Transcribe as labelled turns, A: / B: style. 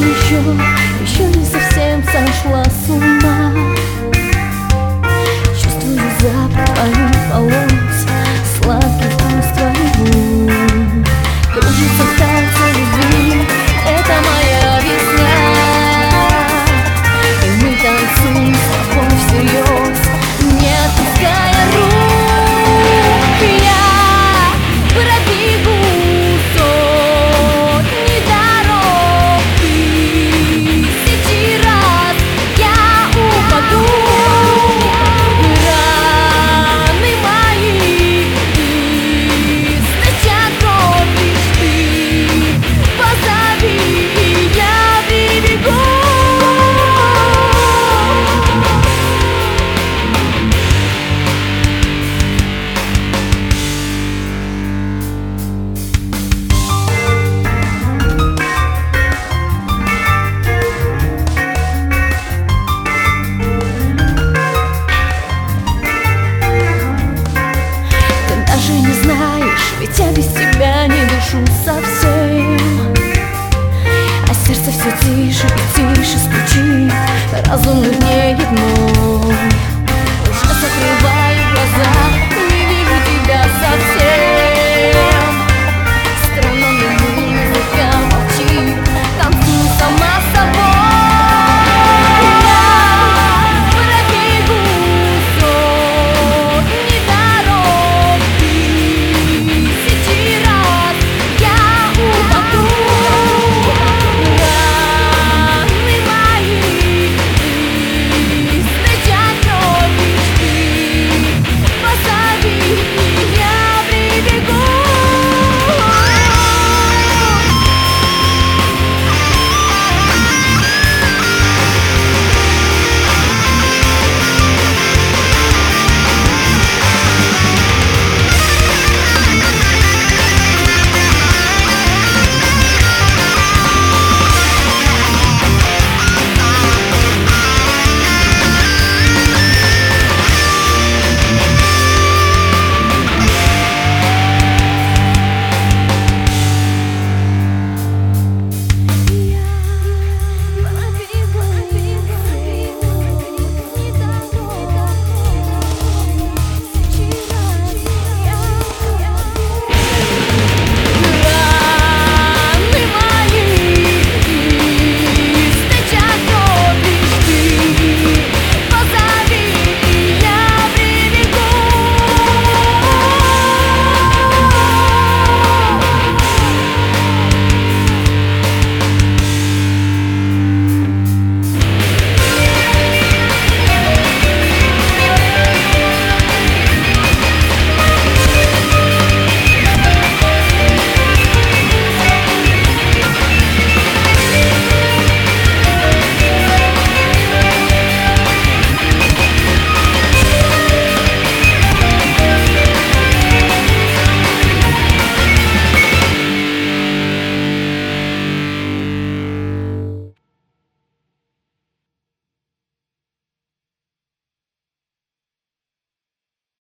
A: еще не совсем сошла с ума. Чувствую запах твоих волос, сладкий вкус твоих губ. Кружится в танце любви, это моя весна. И мы танцуем с тобой всерьез, не отпуская рук. Я пробегу сотни дорог, тысячи раз я упаду. Раны мои источат кровь, лишь ты позови, и я прибегу. Даже не знаешь, ведь я без тебя не дышу совсем. А сердце все тише и тише стучит, разум нуднеет мой. Уже закрываю глаза.